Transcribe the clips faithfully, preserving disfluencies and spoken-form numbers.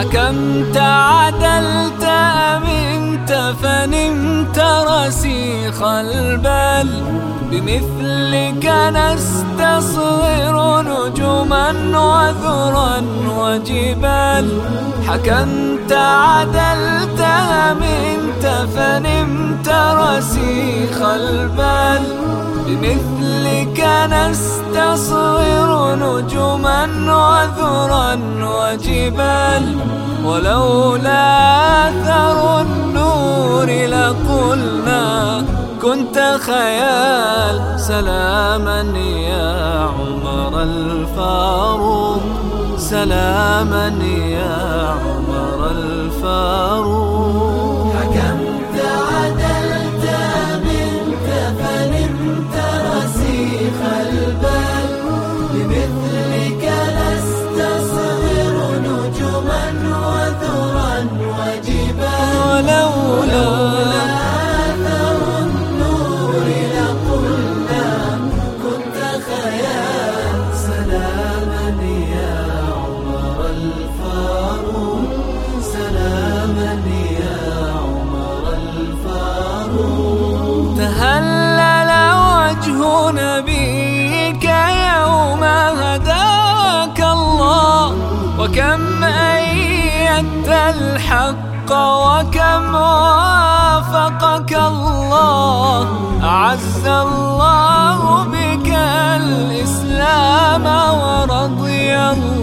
حكمت عدلت أمنت فنمت رسيخ البال، بمثلك نستصغر نجما وذرا وجبال. حكمت عدلت أمنت فنمت رسيخ البال، بمثلك نستصغر نجما وذرا وجبال. ولولا أثر النور لقلنا كنت خيال. سلاما يا عمر الفاروق، سلاما يا عمر الفاروق. حكمت عدلت أمنت فنمت رسيخ البال، بمثلك نستصغر نجما وذرا وجبال. ولولا أثر النور لقلنا كنت خيال. سلاما يا عمر الفاروق، سلاما يا عمر الفاروق. تهلل وجه نبيك يوم هداك الله، وكم أيدت الحق وكم وافقك الله. أعز الله بك الإسلام ورضي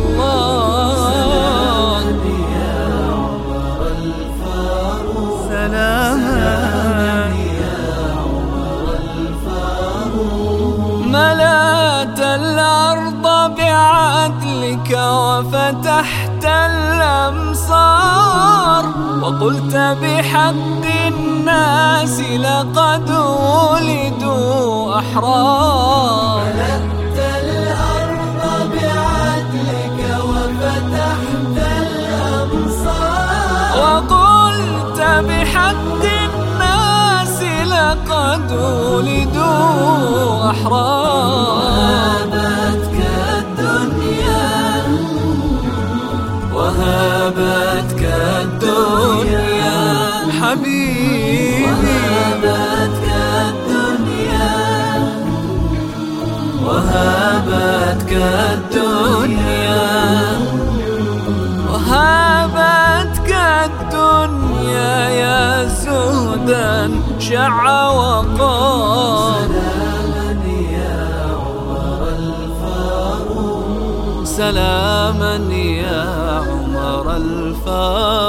الله. يا عمر الفاروق، سلاما يا عمر الفاروق. ملأت الأرض بعدلك وفتحت الأمصار، وقلت بحق الناس لقد ولدوا أحرار. ملأت الأرض بعدلك وفتحت الأمصار، وقلت بحق الناس لقد ولدوا أحرار. وهابتك الدنيا، وهابتك الدنيا حبيبي، وهابتك الدنيا، وهابتك الدنيا، وهابتك الدنيا يا زهدا شع وقار. سلاما يا عمر الفاروق، سلاما يا عمر الفاروق.